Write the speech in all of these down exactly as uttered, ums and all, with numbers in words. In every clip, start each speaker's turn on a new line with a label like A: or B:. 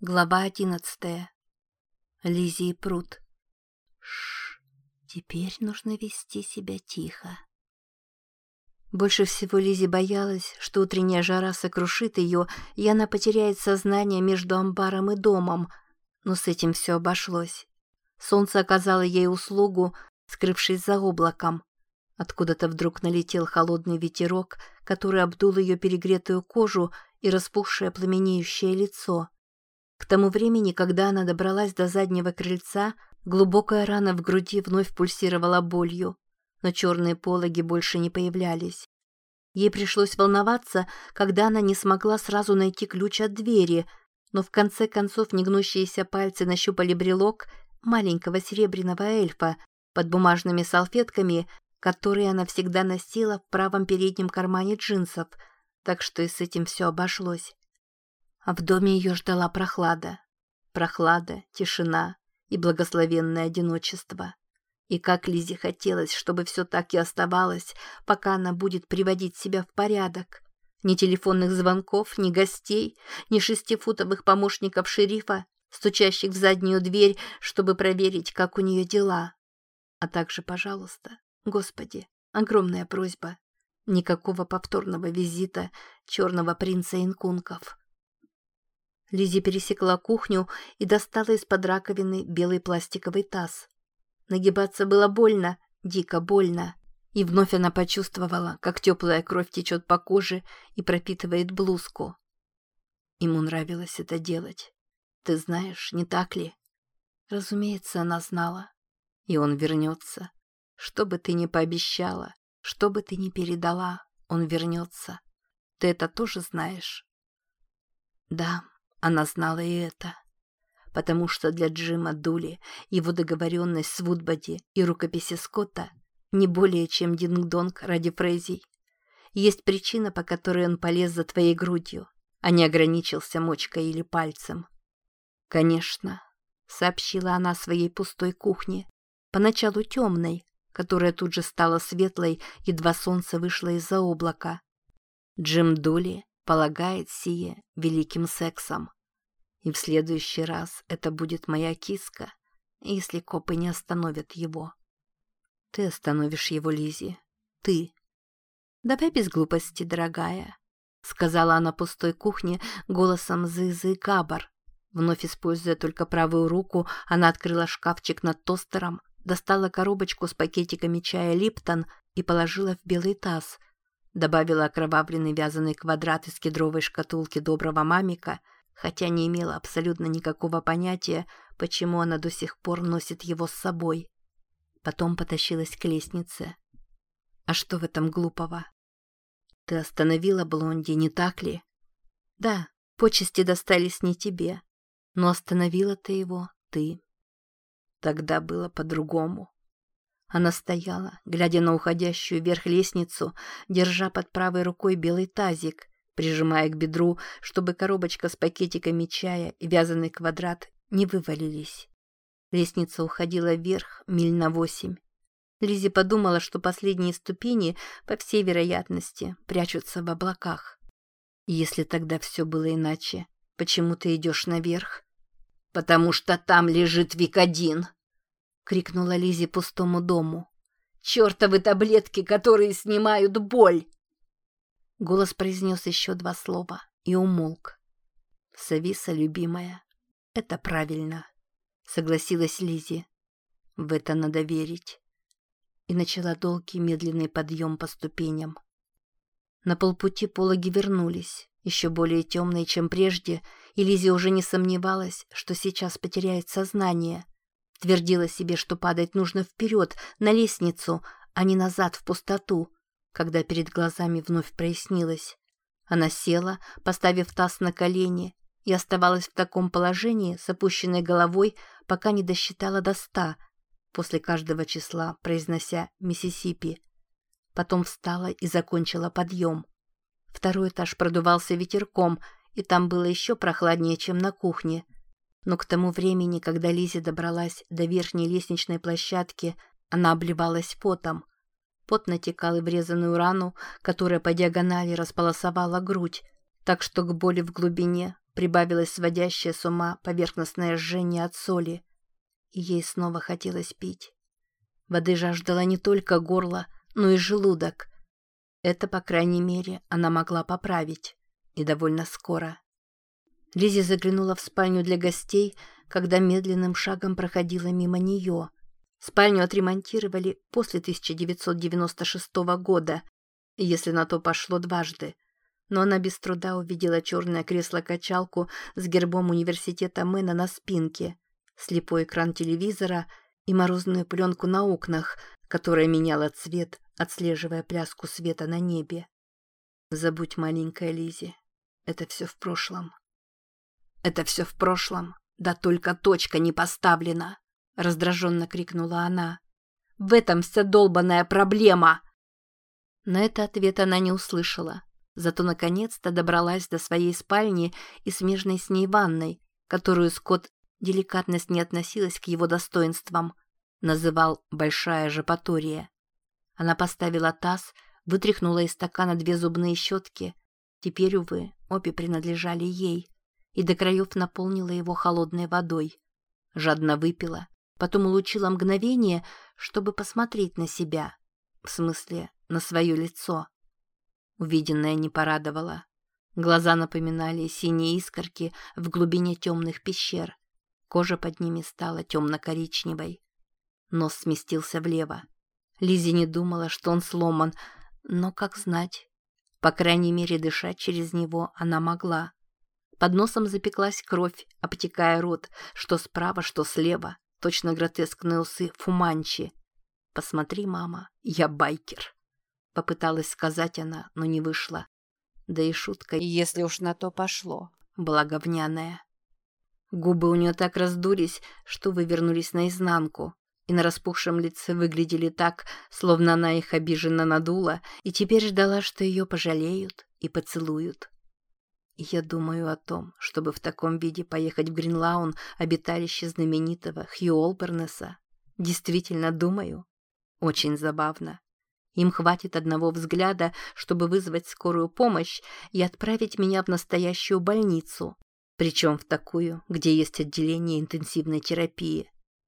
A: Глава одиннадцатая. Лиззи и Пруд. Шш, теперь нужно вести себя тихо. Больше всего Лиззи боялась, что утренняя жара сокрушит ее, и она потеряет сознание между амбаром и домом. Но с этим все обошлось. Солнце оказало ей услугу, скрывшись за облаком. Откуда-то вдруг налетел холодный ветерок, который обдул ее перегретую кожу и распухшее пламенеющее лицо. К тому времени, когда она добралась до заднего крыльца, глубокая рана в груди вновь пульсировала болью, но черные пологи больше не появлялись. Ей пришлось волноваться, когда она не смогла сразу найти ключ от двери, но в конце концов негнущиеся пальцы нащупали брелок маленького серебряного эльфа под бумажными салфетками, которые она всегда носила в правом переднем кармане джинсов, так что и с этим все обошлось. А в доме ее ждала прохлада. Прохлада, тишина и благословенное одиночество. И как Лиззи хотелось, чтобы все так и оставалось, пока она будет приводить себя в порядок. Ни телефонных звонков, ни гостей, ни шестифутовых помощников шерифа, стучащих в заднюю дверь, чтобы проверить, как у нее дела. А также, пожалуйста, Господи, огромная просьба, никакого повторного визита черного принца инкунков. Лиззи пересекла кухню и достала из-под раковины белый пластиковый таз. Нагибаться было больно, дико больно. И вновь она почувствовала, как теплая кровь течет по коже и пропитывает блузку. Ему нравилось это делать. Ты знаешь, не так ли? Разумеется, она знала. И он вернется. Что бы ты ни пообещала, что бы ты ни передала, он вернется. Ты это тоже знаешь? Да. Она знала и это, потому что для Джима Дули его договоренность с Вудбоди и рукописи Скотта не более чем динг-донг ради Фрейзей. Есть причина, по которой он полез за твоей грудью, а не ограничился мочкой или пальцем. «Конечно», — сообщила она своей пустой кухне, поначалу темной, которая тут же стала светлой, едва солнце вышло из-за облака. Джим Дули полагает сие великим сексом. И в следующий раз это будет моя киска, если копы не остановят его. Ты остановишь его, Лиззи. Ты. Давай без глупости, дорогая, сказала она пустой кухне голосом Зызы Габар. Вновь используя только правую руку, она открыла шкафчик над тостером, достала коробочку с пакетиками чая Липтон и положила в белый таз. Добавила окровавленный вязаный квадрат из кедровой шкатулки доброго мамика, хотя не имела абсолютно никакого понятия, почему она до сих пор носит его с собой. Потом потащилась к лестнице. А что в этом глупого? Ты остановила Блонди, не так ли? Да, почести достались не тебе, но остановила-то его ты. Тогда было по-другому. Она стояла, глядя на уходящую вверх лестницу, держа под правой рукой белый тазик, прижимая к бедру, чтобы коробочка с пакетиками чая и вязаный квадрат не вывалились. Лестница уходила вверх миль на восемь. Лиззи подумала, что последние ступени, по всей вероятности, прячутся в облаках. Если тогда все было иначе, почему ты идешь наверх? «Потому что там лежит Викодин!» — крикнула Лиззи пустому дому. «Чертовы таблетки, которые снимают боль!» Голос произнес еще два слова и умолк. «Сависа, любимая, это правильно», — согласилась Лиззи. «В это надо верить». И начала долгий медленный подъем по ступеням. На полпути пологи вернулись, еще более темные, чем прежде, и Лиззи уже не сомневалась, что сейчас потеряет сознание. Твердила себе, что падать нужно вперед, на лестницу, а не назад в пустоту, когда перед глазами вновь прояснилось. Она села, поставив таз на колени, и оставалась в таком положении с опущенной головой, пока не досчитала до ста, после каждого числа произнося «Миссисипи». Потом встала и закончила подъем. Второй этаж продувался ветерком, и там было еще прохладнее, чем на кухне. Но к тому времени, когда Лиззи добралась до верхней лестничной площадки, она обливалась потом. Пот натекал и в врезанную рану, которая по диагонали располосовала грудь, так что к боли в глубине прибавилось сводящее с ума поверхностное жжение от соли, и ей снова хотелось пить. Воды жаждало не только горло, но и желудок. Это, по крайней мере, она могла поправить, и довольно скоро. Лиззи заглянула в спальню для гостей, когда медленным шагом проходила мимо нее. Спальню отремонтировали после тысяча девятьсот девяносто шестого года, если на то пошло дважды. Но она без труда увидела черное кресло-качалку с гербом университета Мэна на спинке, слепой экран телевизора и морозную пленку на окнах, которая меняла цвет, отслеживая пляску света на небе. Забудь, маленькая Лиззи, это все в прошлом. Это все в прошлом, да только точка не поставлена, раздраженно крикнула она. В этом вся долбаная проблема. На это ответа она не услышала, зато наконец-то добралась до своей спальни и смежной с ней ванной, которую Скотт, деликатность не относилась к его достоинствам, называл «большая жопатория». Она поставила таз, вытряхнула из стакана две зубные щетки, теперь, увы, обе принадлежали ей, и до краев наполнила его холодной водой. Жадно выпила, потом улучила мгновение, чтобы посмотреть на себя, в смысле, на свое лицо. Увиденное не порадовало. Глаза напоминали синие искорки в глубине темных пещер. Кожа под ними стала темно-коричневой. Нос сместился влево. Лиззи не думала, что он сломан, но как знать. По крайней мере, дышать через него она могла. Под носом запеклась кровь, обтекая рот, что справа, что слева, точно гротескные усы Фуманчи. «Посмотри, мама, я байкер», — попыталась сказать она, но не вышла. Да и шутка, если уж на то пошло, была говняная. Губы у нее так раздулись, что вывернулись наизнанку, и на распухшем лице выглядели так, словно она их обиженно надула, и теперь ждала, что ее пожалеют и поцелуют. Я думаю о том, чтобы в таком виде поехать в Гринлаун, обиталище знаменитого Хью Олбернеса. Действительно думаю. Очень забавно. Им хватит одного взгляда, чтобы вызвать скорую помощь и отправить меня в настоящую больницу, причем в такую, где есть отделение интенсивной терапии.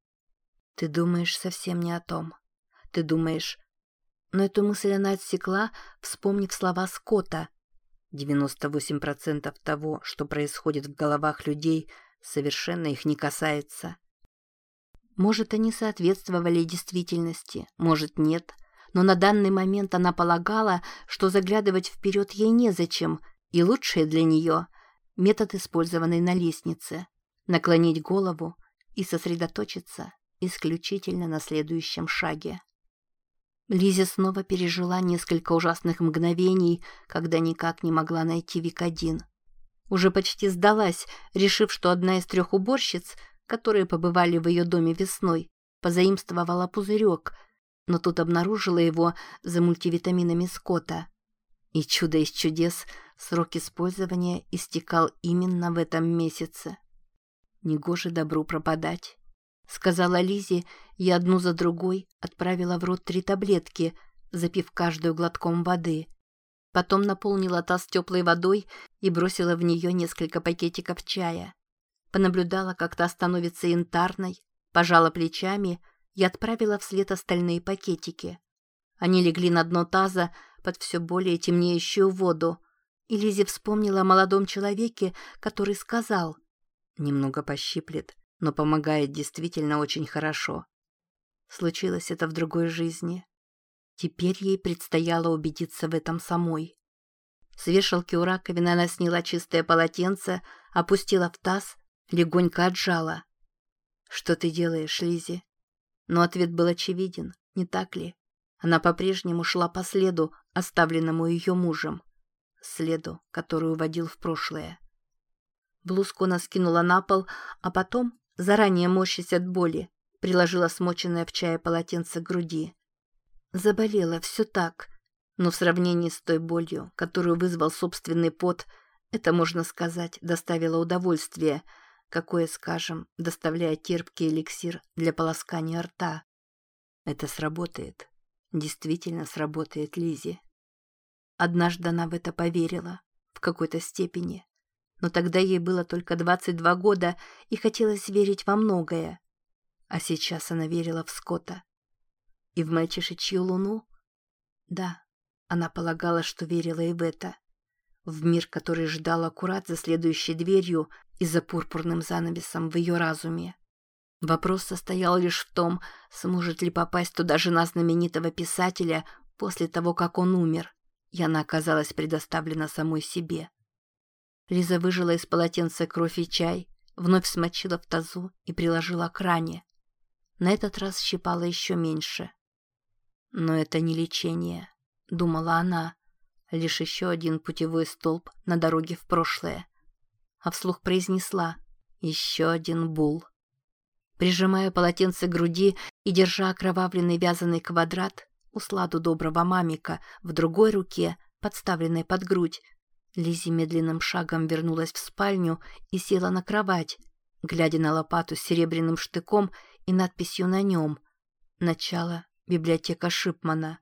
A: Ты думаешь совсем не о том. Ты думаешь... Но эту мысль она отсекла, вспомнив слова Скотта. девяносто восемь процентов того, что происходит в головах людей, совершенно их не касается. Может, они соответствовали действительности, может, нет, но на данный момент она полагала, что заглядывать вперед ей незачем, и лучшее для нее — метод, использованный на лестнице — наклонить голову и сосредоточиться исключительно на следующем шаге. Лиззи снова пережила несколько ужасных мгновений, когда никак не могла найти Викодин. Уже почти сдалась, решив, что одна из трех уборщиц, которые побывали в ее доме весной, позаимствовала пузырек, но тут обнаружила его за мультивитаминами Скотта. И чудо из чудес, срок использования истекал именно в этом месяце. Негоже добру пропадать. — сказала Лиззи, и одну за другой отправила в рот три таблетки, запив каждую глотком воды. Потом наполнила таз теплой водой и бросила в нее несколько пакетиков чая. Понаблюдала, как та становится янтарной, пожала плечами и отправила вслед остальные пакетики. Они легли на дно таза под все более темнеющую воду, и Лиззи вспомнила о молодом человеке, который сказал: «Немного пощиплет, но помогает действительно очень хорошо». Случилось это в другой жизни. Теперь ей предстояло убедиться в этом самой. С вешалки у раковины она сняла чистое полотенце, опустила в таз, легонько отжала. «Что ты делаешь, Лиззи?» Но ответ был очевиден, не так ли? Она по-прежнему шла по следу, оставленному ее мужем. Следу, который уводил в прошлое. Блузку она скинула на пол, а потом, заранее морщась от боли, приложила смоченное в чае полотенце к груди. Заболела все так, но в сравнении с той болью, которую вызвал собственный пот, это, можно сказать, доставило удовольствие, какое, скажем, доставляет терпкий эликсир для полоскания рта. Это сработает. Действительно сработает, Лиззи. Однажды она в это поверила, в какой-то степени. Но тогда ей было только двадцать два года, и хотелось верить во многое. А сейчас она верила в Скотта. И в мальчишечью луну? Да, она полагала, что верила и в это. В мир, который ждал аккурат за следующей дверью и за пурпурным занавесом в ее разуме. Вопрос состоял лишь в том, сможет ли попасть туда жена знаменитого писателя после того, как он умер, и она оказалась предоставлена самой себе. Лиза выжила из полотенца кровь и чай, вновь смочила в тазу и приложила к ране. На этот раз щипала еще меньше. Но это не лечение, думала она, лишь еще один путевой столб на дороге в прошлое. А вслух произнесла «Еще один бул». Прижимая полотенце к груди и держа окровавленный вязаный квадрат, усладу доброго мамика, в другой руке, подставленной под грудь, Лиззи медленным шагом вернулась в спальню и села на кровать, глядя на лопату с серебряным штыком и надписью на нем «Начало. Библиотека Шипмана».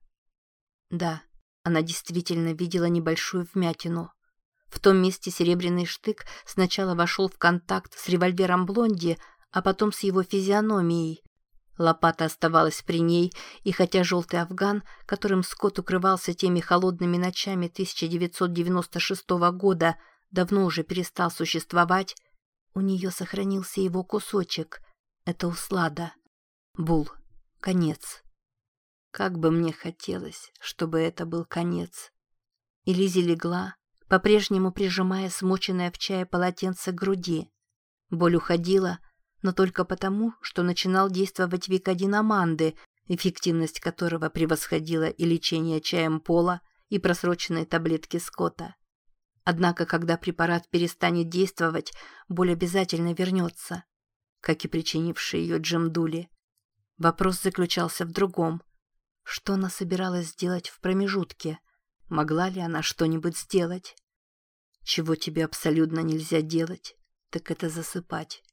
A: Да, она действительно видела небольшую вмятину. В том месте серебряный штык сначала вошел в контакт с револьвером Блонди, а потом с его физиономией. Лопата оставалась при ней, и хотя желтый афган, которым Скотт укрывался теми холодными ночами тысяча девятьсот девяносто шестого года, давно уже перестал существовать, у нее сохранился его кусочек. Это услада. Бул. Конец. Как бы мне хотелось, чтобы это был конец. И Лиззи легла, по-прежнему прижимая смоченное в чае полотенце к груди. Боль уходила, но только потому, что начинал действовать Викодин Аманды, эффективность которого превосходила и лечение чаем Пола, и просроченные таблетки Скотта. Однако, когда препарат перестанет действовать, боль обязательно вернется, как и причинивший ее Джим Дули. Вопрос заключался в другом. Что она собиралась сделать в промежутке? Могла ли она что-нибудь сделать? Чего тебе абсолютно нельзя делать, так это засыпать.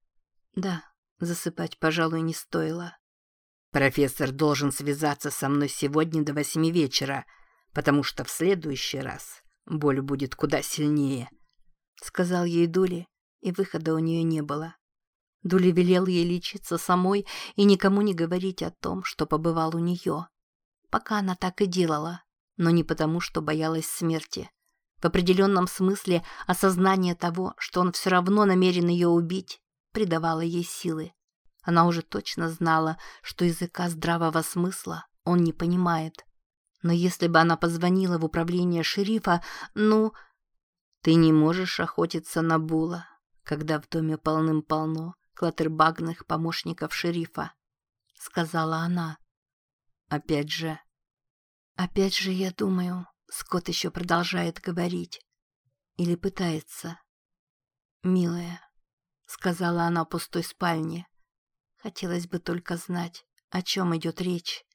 A: Да, засыпать, пожалуй, не стоило.
B: Профессор должен связаться со мной сегодня до восьми вечера, потому что в следующий раз боль будет куда сильнее,
A: — сказал ей Дули, и выхода у нее не было. Дули велел ей лечиться самой и никому не говорить о том, что побывал у нее. Пока она так и делала, но не потому, что боялась смерти. В определенном смысле осознание того, что он все равно намерен ее убить, придавало ей силы. Она уже точно знала, что языка здравого смысла он не понимает. Но если бы она позвонила в управление шерифа, ну... Ты не можешь охотиться на Була, когда в доме полным-полно клаттербагных помощников шерифа, сказала она. Опять же... Опять же, я думаю, Скотт еще продолжает говорить. Или пытается. Милая, — сказала она в пустой спальне. Хотелось бы только знать, о чем идет речь.